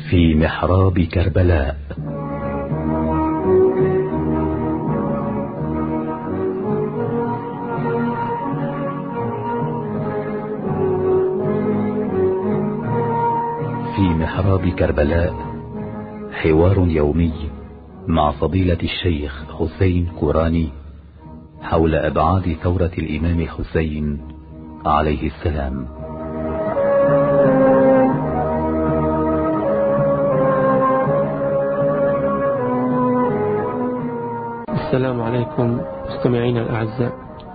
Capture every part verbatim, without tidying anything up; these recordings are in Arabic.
في محراب كربلاء. في محراب كربلاء حوار يومي مع فضيلة الشيخ حسين كوراني حول أبعاد ثورة الإمام الحسين عليه السلام. السلام عليكم مستمعينا الأعزاء.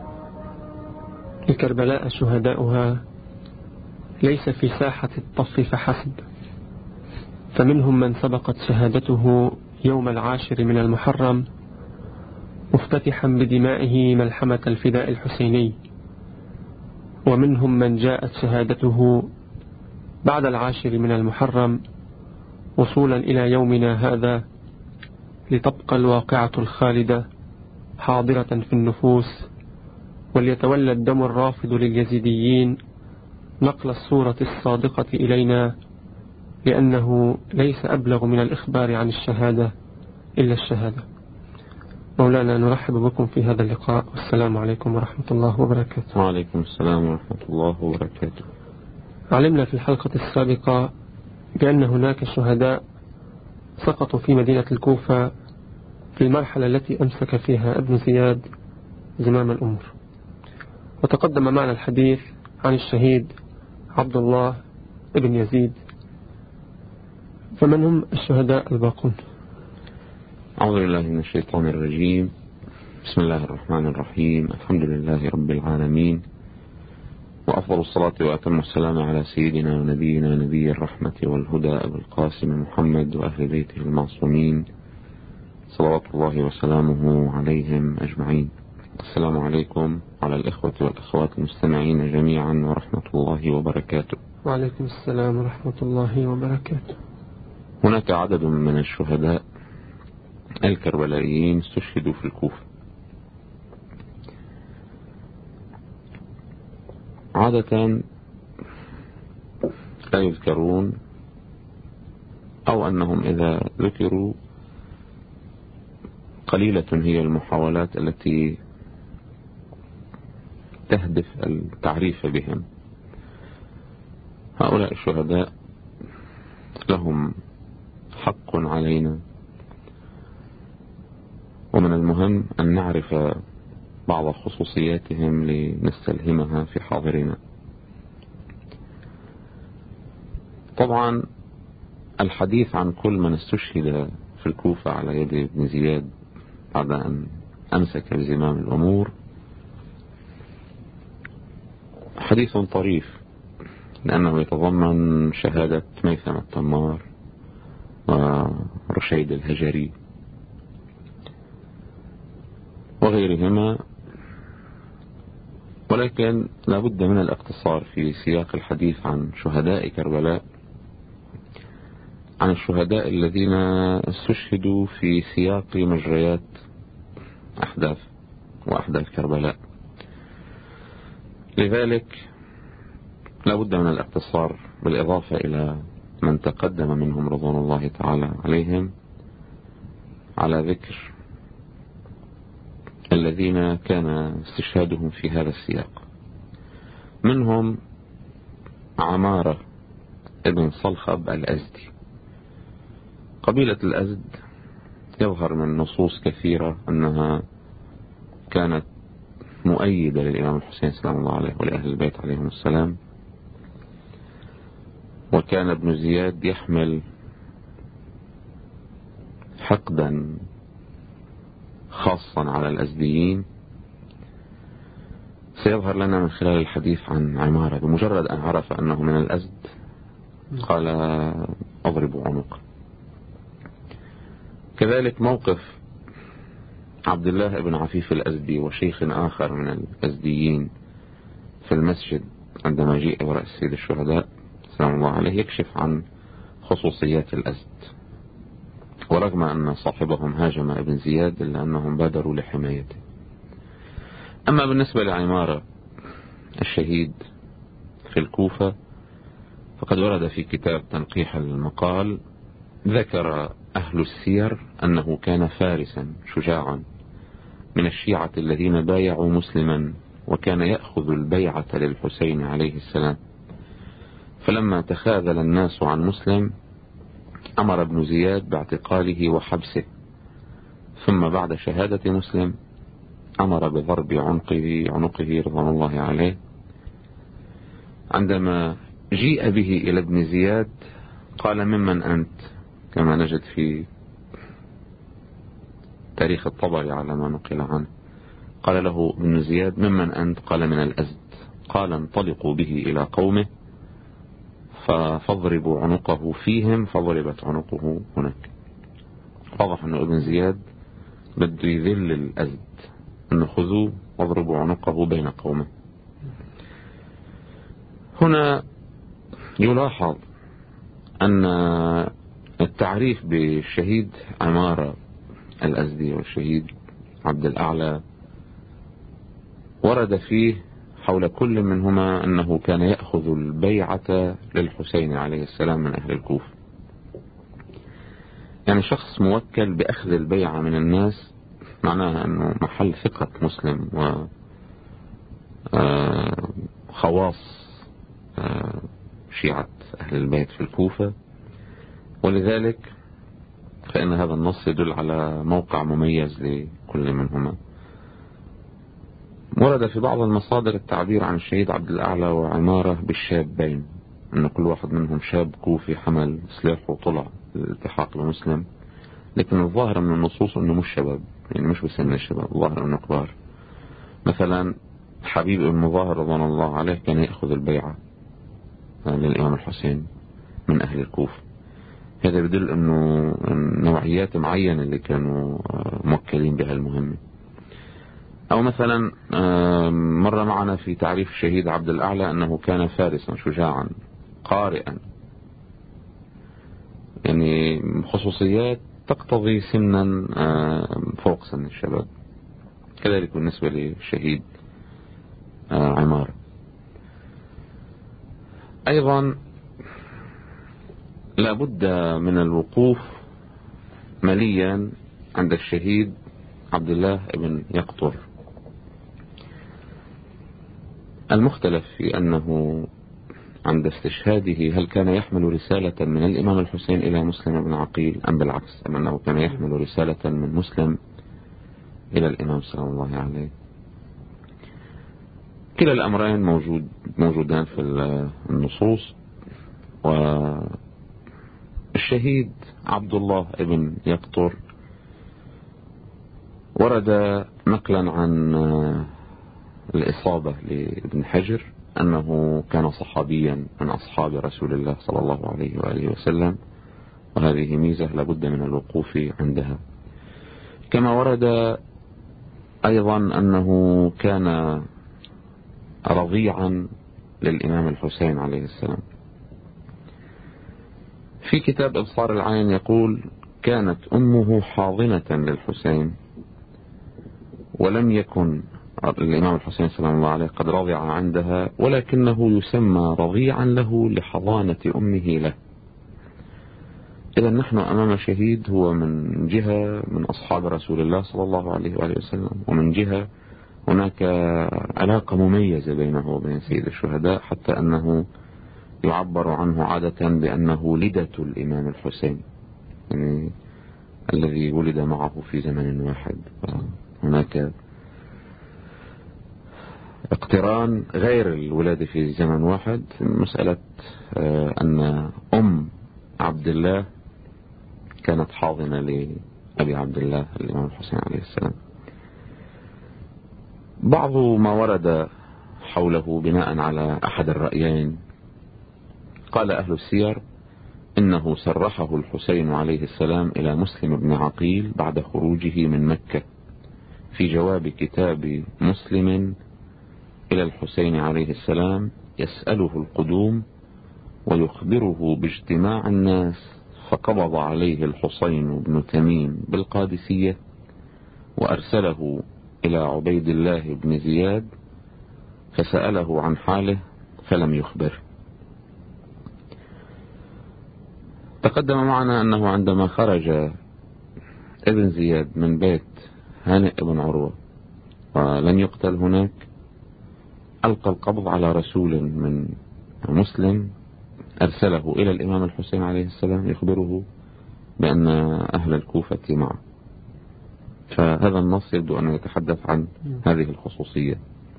لكربلاء شهداؤها ليس في ساحة الطف فحسب، فمنهم من سبقت شهادته يوم العاشر من المحرم مفتتحا بدمائه ملحمة الفداء الحسيني، ومنهم من جاءت شهادته بعد العاشر من المحرم وصولا إلى يومنا هذا، لتبقى الواقعة الخالدة حاضرة في النفوس، وليتولى الدم الرافض لليزيديين نقل الصورة الصادقة إلينا، لأنه ليس أبلغ من الإخبار عن الشهادة إلا الشهادة. مولانا نرحب بكم في هذا اللقاء، والسلام عليكم ورحمة الله وبركاته. وعليكم السلام ورحمة الله وبركاته. علمنا في الحلقة السابقة بأن هناك شهداء سقطوا في مدينة الكوفة في المرحلة التي أمسك فيها ابن زياد زمام الأمور، وتقدم معنا الحديث عن الشهيد عبد الله ابن يزيد، فمن هم الشهداء الباقون؟ أعوذ بالله من الشيطان الرجيم. بسم الله الرحمن الرحيم. الحمد لله رب العالمين، وأفضل الصلاة وأتم السلام على سيدنا ونبينا نبي الرحمة والهدى أبو القاسم محمد وأهل بيته المعصومين صلوات الله وسلامه عليهم أجمعين. السلام عليكم على الإخوة والأخوات المستمعين جميعا ورحمة الله وبركاته. وعليكم السلام ورحمة الله وبركاته. هناك عدد من الشهداء الكربلائيين استشهدوا في الكوفة. عادة لا يذكرون، أو أنهم إذا ذكروا قليلة هي المحاولات التي تهدف التعريف بهم. هؤلاء الشهداء لهم حق علينا، ومن المهم أن نعرف بعض خصوصياتهم لنستلهمها في حاضرنا. طبعا الحديث عن كل من استشهد في الكوفة على يد ابن زياد بعد أن أمسك بزمام الأمور حديث طريف، لأنه يتضمن شهادة ميثم التمار ورشيد الهجري وغيرهما، ولكن لابد من الاقتصار في سياق الحديث عن شهداء كربلاء عن الشهداء الذين استشهدوا في سياق مجريات أحداث وأحداث كربلاء. لذلك لابد من الاقتصار بالإضافة إلى من تقدم منهم رضوان الله تعالى عليهم على ذكر الذين كان استشهادهم في هذا السياق. منهم عمارة ابن صلخب الأزدي. قبيلة الأزد يظهر من نصوص كثيرة أنها كانت مؤيدة للإمام الحسين سلام الله عليه ولأهل البيت عليهم السلام، وكان ابن زياد يحمل حقدا خاصا على الأزديين. سيظهر لنا من خلال الحديث عن عمارة، بمجرد أن عرف أنه من الأزد قال أضرب عنقه. كذلك موقف عبد الله بن عفيف الأزدي وشيخ آخر من الأزديين في المسجد عندما جاء وراء السيد الشهداء سلام الله عليه يكشف عن خصوصيات الأزد، ورغم أن صاحبهم هاجم ابن زياد إلا أنهم بادروا لحمايته. أما بالنسبة لعمارة الشهيد في الكوفة فقد ورد في كتاب تنقيح المقال ذكر أهل السير أنه كان فارسا شجاعا من الشيعة الذين بايعوا مسلما، وكان يأخذ البيعة للحسين عليه السلام. فلما تخاذل الناس عن مسلم أمر ابن زياد باعتقاله وحبسه، ثم بعد شهادة مسلم أمر بضرب عنقه عنقه رضوان الله عليه. عندما جيء به إلى ابن زياد قال: ممن أنت؟ كما نجد في تاريخ الطبري على ما نقل عنه. قال له ابن زياد: ممن أنت؟ قال: من الأزد. قال: انطلقوا به إلى قومه فاضربوا عنقه فيهم، فضربت عنقه هناك. واضح أن ابن زياد بده يذل الأزد، أن خذوه واضربوا عنقه بين قومه. هنا يلاحظ أن التعريف بالشهيد عمارة الأزدي والشهيد عبد الأعلى ورد فيه حول كل منهما أنه كان يأخذ البيعة للحسين عليه السلام من أهل الكوفة. يعني شخص موكل بأخذ البيعة من الناس معناها أنه محل ثقة مسلم وخواص شيعة أهل البيت في الكوفة، ولذلك فإن هذا النص يدل على موقع مميز لكل منهما. ورد في بعض المصادر التعبير عن الشهيد عبد الأعلى وعمارة بالشابين، أن كل واحد منهم شاب كوفي حمل سلاح وطلع للالتحاق بمسلم، لكن الظاهر من النصوص أنه مش شباب، يعني مش بسن الشباب، الظاهر أنه كبار. مثلا حبيب المظاهر رضوان الله عليه كان يأخذ البيعة للإمام الحسين من أهل الكوفة. هذا يدل أنه نوعيات معينة اللي كانوا موكلين بها المهمة. أو مثلا مر معنا في تعريف الشهيد عبد الأعلى أنه كان فارسا شجاعا قارئا، يعني خصوصيات تقتضي سنا فوق سن الشباب. كذلك بالنسبة للشهيد عمار. أيضا لابد من الوقوف مليا عند الشهيد عبد الله بن يقطر. المختلف في أنه عند استشهاده هل كان يحمل رسالة من الإمام الحسين إلى مسلم بن عقيل أم بالعكس، أم أنه كان يحمل رسالة من مسلم إلى الإمام صلى الله عليه. كلا الأمرين موجود موجودان في النصوص. والشهيد عبد الله بن يقطر ورد نقلا عن الإصابة لابن حجر أنه كان صحابيا من أصحاب رسول الله صلى الله عليه وآله وسلم، وهذه ميزة لابد من الوقوف عندها. كما ورد أيضا أنه كان رضيعا للإمام الحسين عليه السلام. في كتاب إبصار العين يقول: كانت أمه حاضنة للحسين، ولم يكن الإمام الحسين سلام الله عليه قد رضع عندها، ولكنه يسمى رضيعا له لحضانة أمه له. إذا نحن أمام شهيد هو من جهة من أصحاب رسول الله صلى الله عليه وآله وسلم، ومن جهة هناك علاقة مميزة بينه وبين سيد الشهداء، حتى أنه يعبر عنه عادة بأنه لدة الإمام الحسين، يعني الذي ولد معه في زمن واحد. هناك اقتران غير الولادة في زمن واحد. مسألة أن أم عبد الله كانت حاضنة لأبي عبد الله الإمام الحسين عليه السلام. بعض ما ورد حوله بناء على أحد الرأيين، قال أهل السير إنه سرحه الحسين عليه السلام إلى مسلم بن عقيل بعد خروجه من مكة في جواب كتاب مسلم إلى الحسين عليه السلام يسأله القدوم ويخبره باجتماع الناس، فقبض عليه الحسين بن تميم بالقادسية وأرسله إلى عبيد الله بن زياد فسأله عن حاله فلم يخبر. تقدم معنا أنه عندما خرج ابن زياد من بيت هانئ بن عروة ولم يقتل هناك، ألقى القبض على رسول من مسلم أرسله إلى الإمام الحسين عليه السلام يخبره بأن أهل الكوفة معه. فهذا النص يبدو أنه يتحدث عن هذه الخصوصية.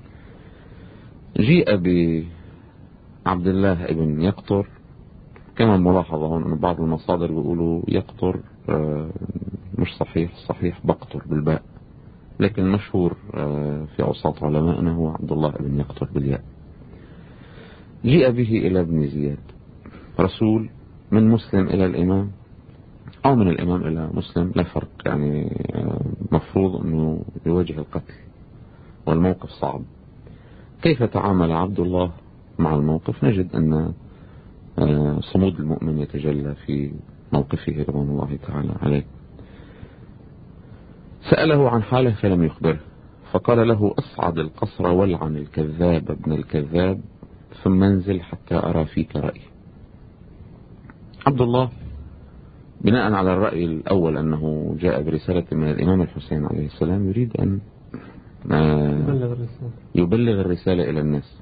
جيء بعبد الله ابن يقطر، كما ملاحظة هون أن بعض المصادر بيقولوا يقطر مش صحيح، صحيح بقطر بالباء، لكن مشهور في أوساط علماءنا هو عبد الله ابن يقطر بالياء. جيء به إلى ابن زياد، رسول من مسلم إلى الإمام أو من الإمام إلى مسلم، لا فرق، يعني مفروض أنه يواجه القتل والموقف صعب. كيف تعامل عبد الله مع الموقف؟ نجد أن صمود المؤمن يتجلى في موقفه رضوان الله تعالى عليه. سأله عن حاله فلم يخبره، فقال له: أصعد القصر والعن الكذاب ابن الكذاب ثم انزل حتى أرى فيك رأي. عبد الله بناء على الرأي الأول أنه جاء برسالة من الإمام الحسين عليه السلام يريد أن يبلغ الرسالة, يبلغ الرسالة إلى الناس،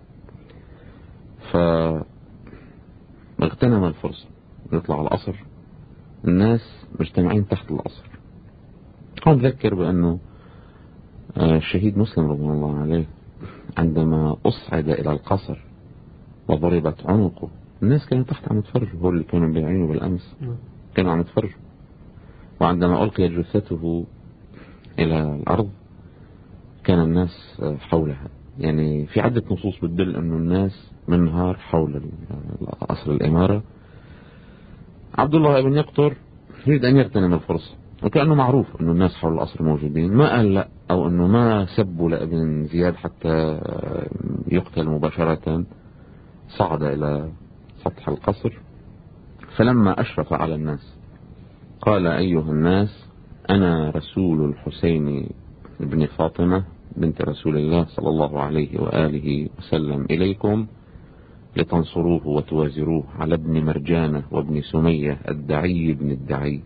فاغتنم الفرصة يطلع على القصر، الناس مجتمعين تحت القصر. هون ذكر بأنه الشهيد مسلم رضي الله عليه عندما أصعد إلى القصر وضربت عنقه، الناس كانوا تحت عم يتفرجوا، هو اللي كانوا بيعينوا بالأمس كانوا عم يتفرجوا. وعندما ألقي جثته إلى الأرض كان الناس حولها، يعني في عدة نصوص بتدل أنه الناس منهار حول قصر الإمارة. عبد الله بن يقطر يريد أن يغتنم الفرصة، وكأنه معروف أنه الناس حول القصر موجودين، ما قال لا، أو أنه ما سبوا لابن زياد حتى يقتل مباشرة. صعد إلى سطح القصر، فلما أشرف على الناس قال: أيها الناس، أنا رسول الحسين بن فاطمة بنت رسول الله صلى الله عليه وآله وسلم إليكم لتنصروه وتوازروه على ابن مرجانة وابن سمية الدعي بن الدعي.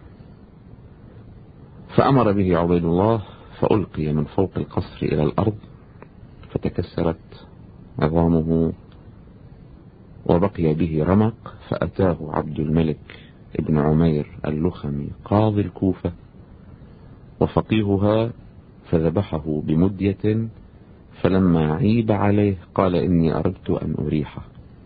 فأمر به عبيد الله فألقي من فوق القصر إلى الأرض فتكسرت عظامه وبقي به رمق، فأتاه عبد الملك ابن عمير اللخمي قاضي الكوفة وفقيهها فذبحه بمدية، فلما عيب عليه قال: إني أردت أن أريحه.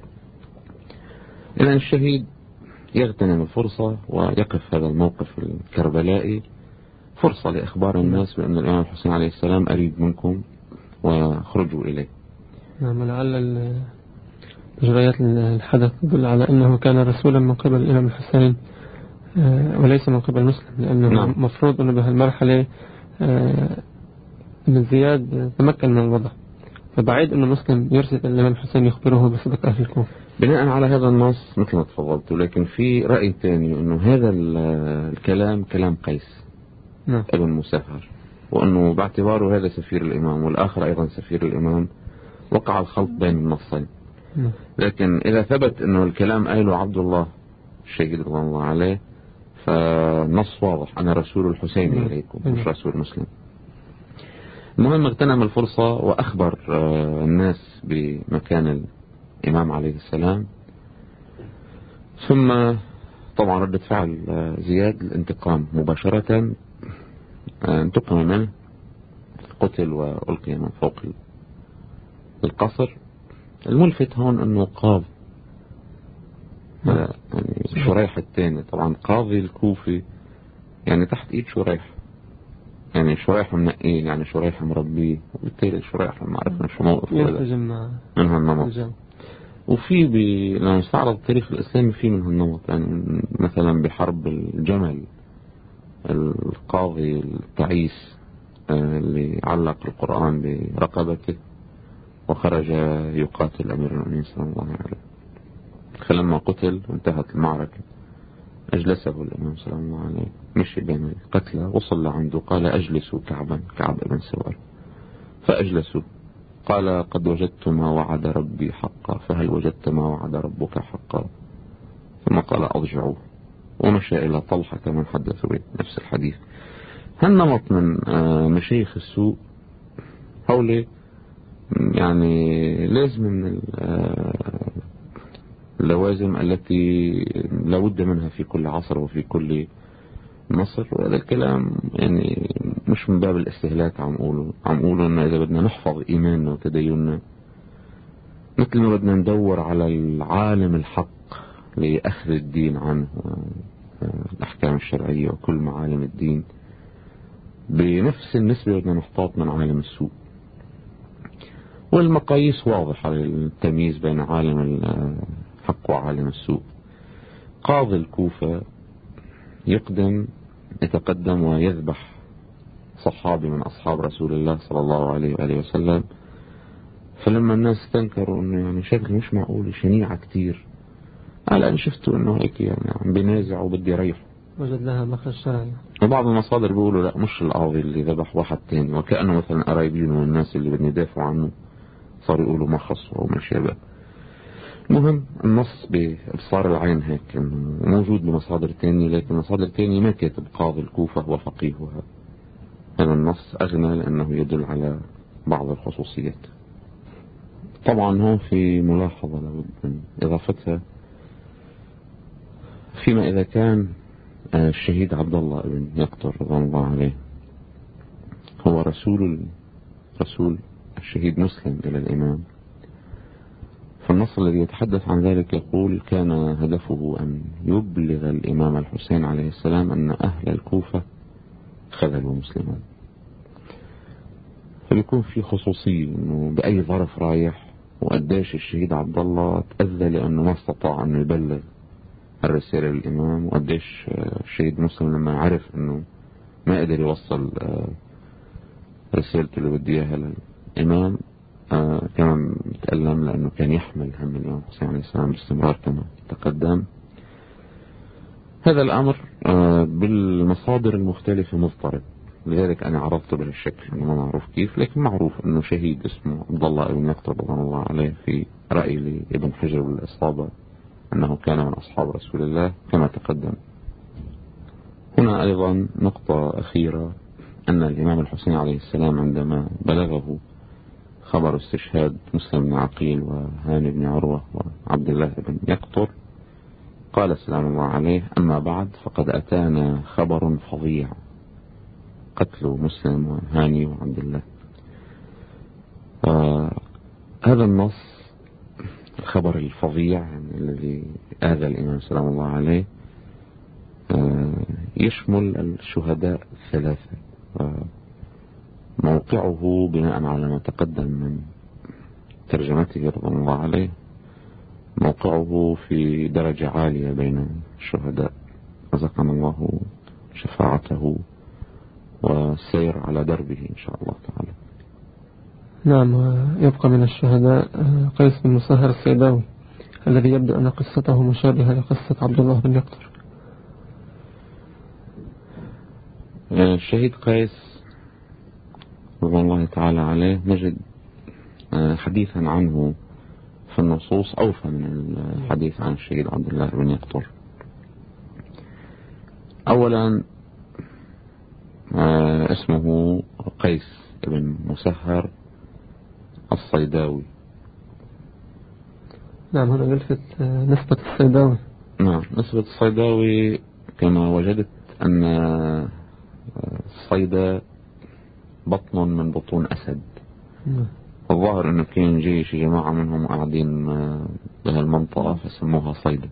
إذن الشهيد يغتنم الفرصة ويقف هذا الموقف الكربلائي فرصة لإخبار الناس بأن الإمام الحسين عليه السلام أريد منكم وخرجوا إليه. نعم، لعل جريات الحدث تدل على أنه كان رسولا من قبل الإمام الحسين وليس من قبل مسلم، لأنه نعم. مفروض أنه بهالمرحلة ابن زياد تمكن من الوضع، فبعيد أنه مسلم يرسل الإمام الحسين يخبره بصدق أهل الكوفة. بناء على هذا النص مثل ما تفضلت، لكن في رأي ثاني أنه هذا الكلام كلام قيس نعم. ابن مسهر، وأنه باعتباره هذا سفير الإمام والآخر أيضا سفير الإمام وقع الخلط بين النصين. نعم. لكن إذا ثبت أنه الكلام قاله عبد الله الشهيد رضي الله عليه فالنص واضح: أنا رسول الحسين نعم. إليكم نعم. مش رسول مسلم. المهم اغتنم الفرصة وأخبر الناس بمكان الإمام عليه السلام، ثم طبعا ردة فعل زياد الانتقام مباشرة، انتقم منه، قتل وألقي من فوق القصر. الملفت هون أنه قاضي يعني شريح الثاني، طبعا قاضي الكوفي يعني تحت إيد شريح، يعني شريح منقيه، يعني شريح مربيه، وبالتالي شريح لما عرفنا شو موقف من هالنمط. وفي بي... لما نستعرض التاريخ الإسلامي في من هالنمط، يعني مثلا بحرب الجمل القاضي التعيس اللي علق القرآن برقبته وخرج يقاتل أمير المؤمنين صلى الله عليه وسلم، فلما قتل وانتهت المعركة أجلسه الإمام صلى الله عليه وسلم، مشي بين القتلى وصل عنده قال: أجلسوا كعبا، كعب بن سوار، فأجلسوا. قال: قد وجدت ما وعد ربي حقا، فهل وجدت ما وعد ربك حقا؟ ثم قال: أضجعوا ومشى إلى طلحة كما حدث به نفس الحديث. هالنمط من مشايخ السوء حولي يعني لازم من اللوازم التي لابد منها في كل عصر وفي كل مصر. وهذا الكلام يعني مش من باب الاستهلاك، عم قوله عم قوله إن إذا بدنا نحفظ إيماننا وتديننا مثل ما بدنا ندور على العالم الحق لأخذ الدين عنه الأحكام الشرعية وكل معالم الدين، بنفس النسبة بدنا نحتاط من عالم السوء. والمقاييس واضحة للتمييز بين عالم الحق وعالم السوء. قاضي الكوفة يقدم يتقدم ويذبح صحابي من أصحاب رسول الله صلى الله عليه وآله وسلم، فلما الناس استنكروا انه يعني شكل مش معقول شنيعة كتير، قال أنا شفتوا انه هيك يعني عم بينازع وبدي يريح، وجد لها مخرج شرعي. وبعض المصادر بيقولوا لا مش القاضي اللي ذبح واحد تاني، وكأنه مثلا قرايبينه والناس اللي بدنا يدافعوا عنه صاروا يقولوا ما خصوا أو ما شابه. المهم النص بإبصار العين هيك انه موجود بمصادر تانية، لكن مصادر تانية ما كاتب قاضي الكوفة وفقيهها. هذا النص أغنى لأنه يدل على بعض الخصوصيات. طبعا هون في ملاحظة لابد من إضافتها، فيما إذا كان الشهيد عبد الله بن يقطر رضوان الله عليه هو رسول رسول الشهيد مسلم إلى الإمام، فالنص الذي يتحدث عن ذلك يقول كان هدفه أن يبلغ الإمام الحسين عليه السلام أن أهل الكوفة خذلوا مسلما. فبيكون في خصوصية أنه بأي ظرف رايح، وقداش الشهيد عبد الله تأذى لأنه ما استطاع أن يبلغ الرسالة للإمام، وقداش الشهيد مسلم لما عرف أنه ما قدر يوصل رسالته اللي بدي إياها للإمام كمان تألم، لأنه كان يحمل هم الإمام الحسين عليه السلام باستمرار كما تقدم. هذا الأمر بالمصادر المختلفة مضطرب، لذلك أنا عرضت بهالشكل أنه ما معروف كيف، لكن معروف أنه شهيد اسمه عبد الله بن يقطر رضوان الله عليه في رأي لابن حجر بالإصابة أنه كان من أصحاب رسول الله كما تقدم. هنا أيضا نقطة أخيرة، أن الإمام الحسين عليه السلام عندما بلغه خبر استشهاد مسلم بن عقيل وهاني بن عروة وعبد الله بن يقطر قال سلام الله عليه أما بعد فقد أتانا خبر فظيع قتل مسلم وهاني وعبد الله. هذا النص الخبر الفظيع يعني الذي آذى الإمام سلام الله عليه يشمل الشهداء الثلاثة. موقعه بناء على ما تقدم من ترجمته رضوان الله عليه موقعه في درجة عالية بين الشهداء، رزقنا الله شفاعته والسير على دربه إن شاء الله تعالى. نعم. يبقى من الشهداء قيس بن مسهر السيداوي الذي يبدو أن قصته مشابهة لقصة عبد الله بن يقطر. الشهيد قيس رضوان الله تعالى عليه نجد حديثا عنه في النصوص أوفى من الحديث عن الشهيد عبد الله بن يقطر. أولا اسمه قيس بن مسهر الصيداوي. نعم. هنا نلفت نسبة الصيداوي. نعم نسبة الصيداوي كما وجدت أن الصيدا بطن من بطون أسد. نعم. الظاهر أنه كان جيش جماعة منهم قاعدين بهالمنطقة فسموها صيدا.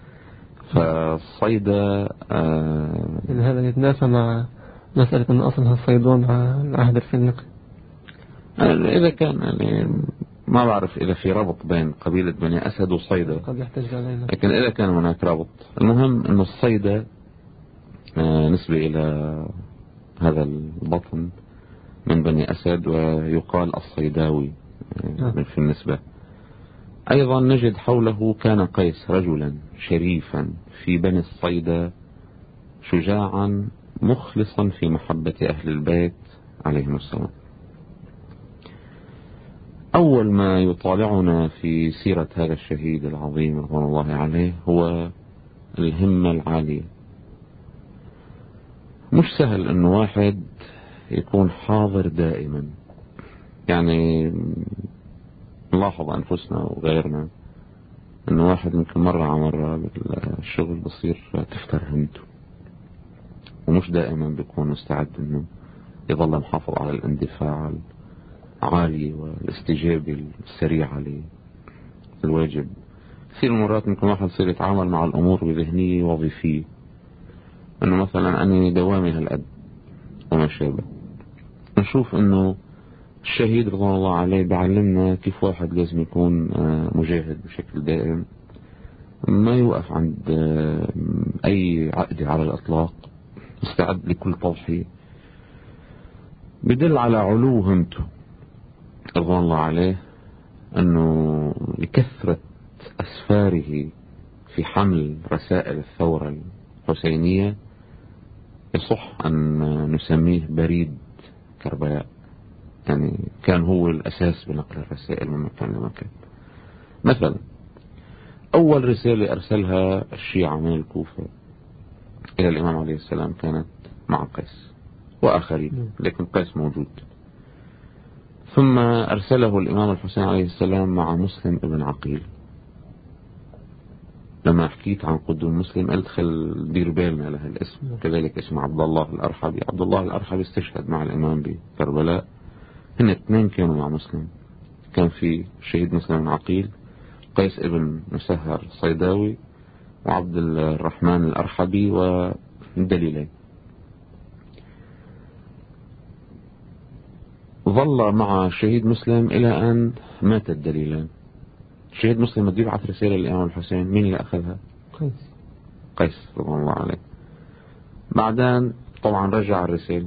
فالصيدا آه إن هذا يتنافى مع مسألة أن أصلها الصيدون مع العهد الفينيقي. إذا كان يعني ما بعرف إذا في ربط بين قبيلة بني أسد وصيدا قد يحتاج علينا، لكن إذا كان هناك ربط. المهم أن الصيدا آه نسبة إلى هذا البطن من بني أسد، ويقال الصيداوي آه في النسبة. أيضا نجد حوله كان قيس رجلا شريفا في بني الصيدا، شجاعا مخلصا في محبة أهل البيت عليهم السلام. أول ما يطالعنا في سيرة هذا الشهيد العظيم رضوان الله عليه هو الهمة العالية مش سهل انه واحد يكون حاضر دائما. يعني نلاحظ انفسنا وغيرنا انه واحد ممكن مرة على مرة بالشغل بصير تفتر همته، ومش دائما بيكون مستعد انه يظل محافظ على الاندفاع العالي والاستجابة السريعة للواجب. كثير مرات ممكن واحد يصير يتعامل مع الامور بذهنية وظيفية، انه مثلا اني دوامي هالقد وما شابه. نشوف انه الشهيد رضوان الله عليه بعلمنا كيف واحد لازم يكون مجاهد بشكل دائم، ما يوقف عند اي عقدة على الاطلاق، مستعد لكل تضحية. بدل على علو همته رضوان الله عليه، انه لكثرة اسفاره في حمل رسائل الثورة الحسينية يصح ان نسميه بريد كربلاء. يعني كان هو الأساس بنقل الرسائل من مكان لمكان. مثلا أول رسالة أرسلها الشيعة من الكوفة إلى الإمام عليه السلام كانت مع قيس وآخرين، لكن قيس موجود. ثم أرسله الإمام الحسين عليه السلام مع مسلم ابن عقيل. لما حكيت عن قدوم مسلم قلت خل دير بالنا لها الاسم. كذلك اسم عبد الله الأرحبي. عبد الله الأرحبي استشهد مع الإمام بكربلاء. هن اثنين كانوا مع مسلم. كان في شهيد مسلم بن عقيل، قيس ابن مسهر صيداوي، وعبد الرحمن الأرحبي ودليلين. ظل مع شهيد مسلم إلى أن مات الدليلان. شهيد مسلم بدي يبعث رسالة للإمام الحسين، مين اللي أخذها؟ قيس. قيس رضي الله عليه. بعدين طبعا رجع الرسالة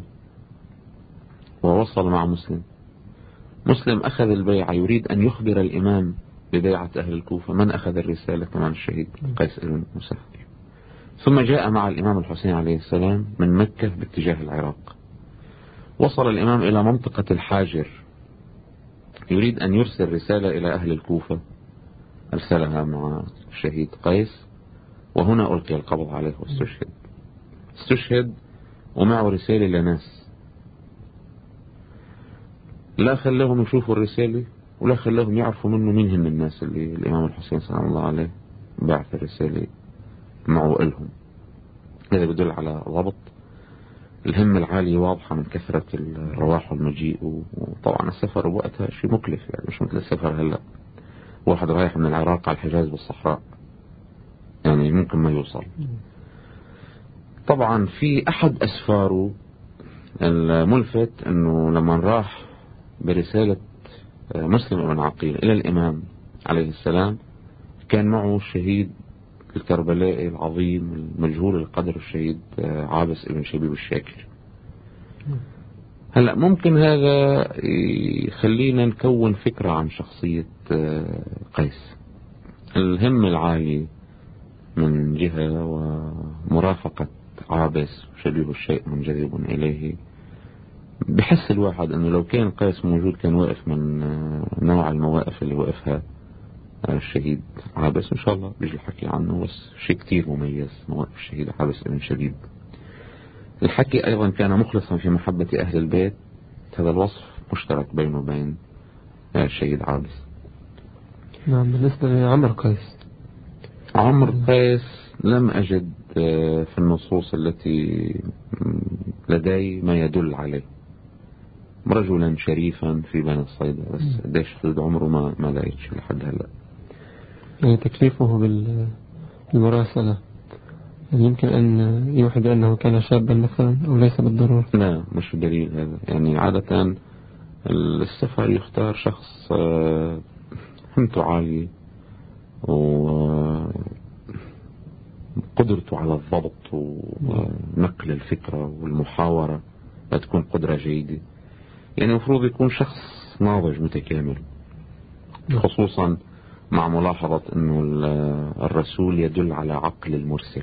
ووصل مع مسلم. مسلم أخذ البيعة، يريد أن يخبر الإمام ببيعة أهل الكوفة. من أخذ الرسالة كمان؟ الشهيد قيس ابن مسهر. ثم جاء مع الإمام الحسين عليه السلام من مكة باتجاه العراق. وصل الإمام إلى منطقة الحاجر، يريد أن يرسل رسالة إلى أهل الكوفة، أرسلها مع الشهيد قيس، وهنا ألقي القبض عليه واستشهد. استشهد ومعه رسالة لناس، لا خلاهم يشوفوا الرسالة ولا خلاهم يعرفوا منه مين هم الناس اللي الإمام الحسين سلام الله عليه بعث الرسالة معه إلهم. هذا يدل على ضبط الهمة العالية واضحة من كثرة الرواح والمجيء. وطبعا السفر بوقتها شيء مكلف، يعني مش مثل السفر هلأ. واحد رايح من العراق على الحجاز بالصحراء يعني ممكن ما يوصل. طبعا في أحد أسفاره الملفت أنه لما راح برسالة مسلم بن عقيل إلى الإمام عليه السلام كان معه الشهيد الكربلائي العظيم المجهول القدر الشهيد عابس ابن شبيب الشاكر. هلأ ممكن هذا يخلينا نكون فكرة عن شخصية قيس. الهم العالي من جهة، ومرافقة عابس شبيه الشيء منجذب إليه. بحس الواحد أنه لو كان قيس موجود كان واقف من نوع المواقف اللي وقفها الشهيد عابس. إن شاء الله بيجي الحكي عنه، بس شيء كتير مميز مواقف الشهيد عابس ابن شبيب. الحكي أيضا كان مخلصا في محبة أهل البيت. هذا الوصف مشترك بينه وبين الشهيد عابس. نعم. بالنسبة لعمر قيس، عمر قيس لم أجد في النصوص التي لدي ما يدل عليه. رجلا شريفا في بني الصيدة، بس قديش حدود عمره ما ما لقيتش لحد هلا. يعني تكليفه بالمراسلة يمكن أن يوحي بأنه كان شابا مثلا، أو ليس بالضرورة؟ لا، مش دليل هذا. يعني عادة السفر يختار شخص همته عالية وقدرته على الضبط ونقل الفكرة والمحاورة تكون قدرة جيدة. يعني المفروض يكون شخص ناضج متكامل، خصوصا مع ملاحظة أنه الرسول يدل على عقل المرسل.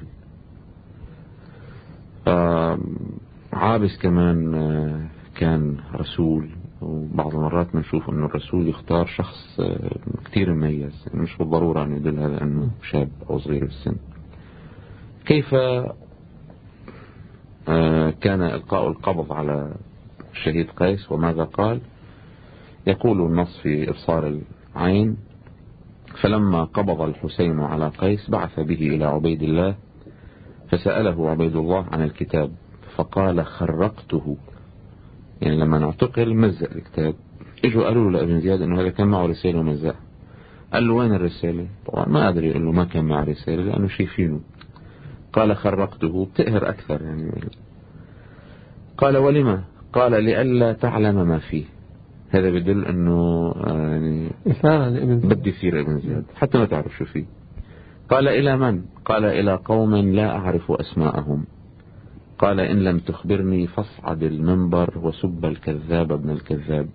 عابس كمان كان رسول، وبعض المرات نشوف أنه الرسول يختار شخص كتير مميز، مش بالضرورة أن يدل هذا أنه شاب أو صغير بالسن. كيف كان إلقاء القبض على الشهيد قيس. وماذا قال؟ يقول النص في إبصار العين: فلما قبض الحسين على قيس بعث به إلى عبيد الله فسأله عبيد الله عن الكتاب فقال خرقته، يعني لما نعتقل مزق الكتاب. اجوا قالوا له لابن زياد انه هذا كان معه رسالة ومزقها. قال له وين الرسالة؟ طبعا ما قادر يقول له ما كان معه رسالة لأنه شايفينه. قال خرقته، بتقهر أكثر يعني. قال ولما؟ قال لئلا تعلم ما فيه. هذا بدل انه يعني بدي يصير ابن زياد حتى ما تعرف شو فيه. قال إلى من؟ قال إلى قوم لا أعرف أسماءهم. قال إن لم تخبرني فاصعد المنبر وسب الكذاب ابن الكذاب.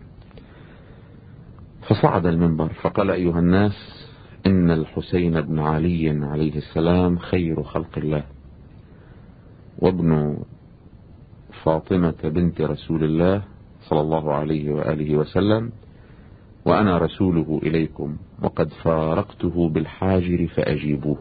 فصعد المنبر فقال أيها الناس إن الحسين بن علي عليه السلام خير خلق الله وابن فاطمة بنت رسول الله صلى الله عليه وآله وسلم، وأنا رسوله إليكم وقد فارقته بالحاجر فأجيبوه.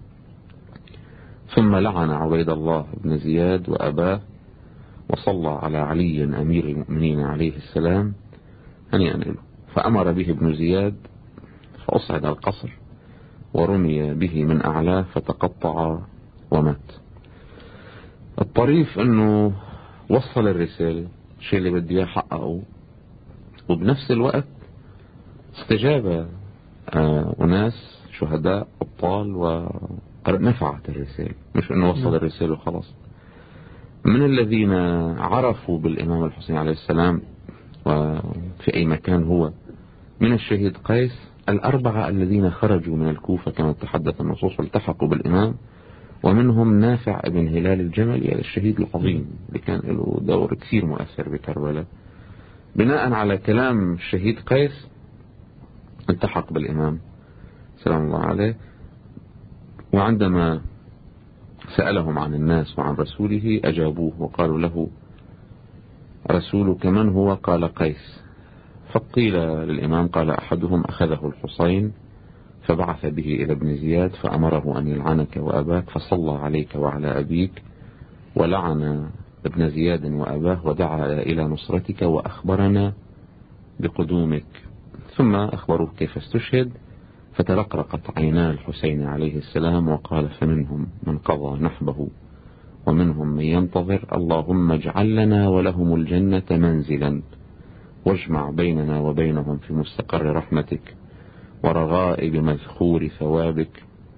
ثم لعن عبيد الله بن زياد وأباه وصلى على علي أمير المؤمنين عليه السلام هنيئا له. فأمر به ابن زياد فأصعد القصر ورمي به من أعلاه فتقطع ومات. الطريف أنه وصل الرسالة، الشيء اللي بدي اياه حققه، وبنفس الوقت استجاب آه أناس شهداء أبطال ونفعت الرسالة، مش أنه وصل الرسالة وخلاص. من الذين عرفوا بالإمام الحسين عليه السلام وفي أي مكان هو من الشهيد قيس الأربعة الذين خرجوا من الكوفة كما تحدث النصوص والتحقوا بالإمام، ومنهم نافع ابن هلال الجملي الشهيد العظيم اللي كان له دور كثير مؤثر بكربلاء. بناء على كلام الشهيد قيس التحق بالإمام سلام الله عليه، وعندما سألهم عن الناس وعن رسوله أجابوه وقالوا له رسولك من هو؟ قال قيس. فقيل للإمام قال أحدهم أخذه الحسين فبعث به إلى ابن زياد فأمره أن يلعنك وأباك فصلى عليك وعلى أبيك، ولعن ابن زياد وأباه ودعا إلى نصرتك وأخبرنا بقدومك. ثم أخبروه كيف استشهد، فترقرقت عينا الحسين عليه السلام وقال فمنهم من قضى نحبه ومنهم من ينتظر، اللهم اجعل لنا ولهم الجنة منزلا واجمع بيننا وبينهم في مستقر رحمتك ورغائب مذخور ثوابك.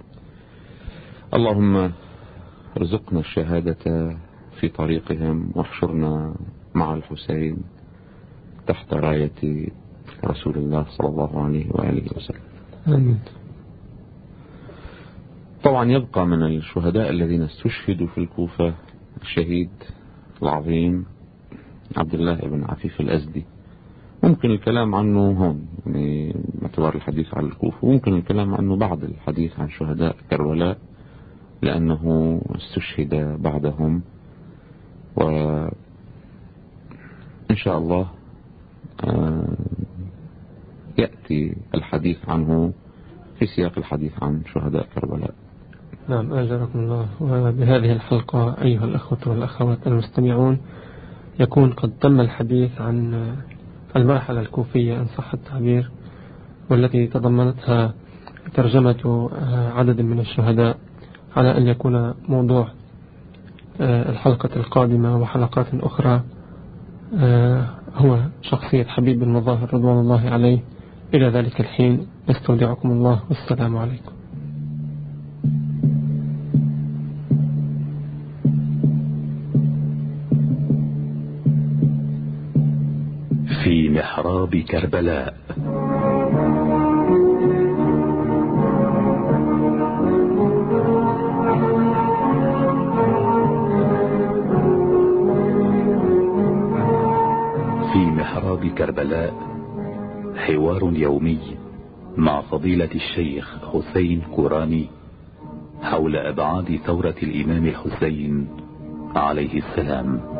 اللهم ارزقنا الشهادة في طريقهم واحشرنا مع الحسين تحت راية رسول الله صلى الله عليه وآله وسلم. آمين. طبعا يبقى من الشهداء الذين استشهدوا في الكوفة الشهيد العظيم عبد الله بن عفيف الأزدي. ممكن الكلام عنه هون يعني باعتبار الحديث عن الكوفة، وممكن الكلام عنه بعد الحديث عن شهداء كربلاء لأنه استشهد بعدهم، وإن شاء الله يأتي الحديث عنه في سياق الحديث عن شهداء كربلاء. نعم أجركم الله. وبهذه الحلقة أيها الأخوة والأخوات المستمعون يكون قد تم الحديث عن المرحلة الكوفية إن صح التعبير، والتي تضمنتها ترجمة عدد من الشهداء، على أن يكون موضوع الحلقة القادمة وحلقات أخرى هو شخصية حبيب المظاهر رضوان الله عليه. إلى ذلك الحين نستودعكم الله والسلام عليكم. في محراب كربلاء. في محراب كربلاء حوار يومي مع فضيلة الشيخ حسين كوراني حول أبعاد ثورة الإمام الحسين عليه السلام.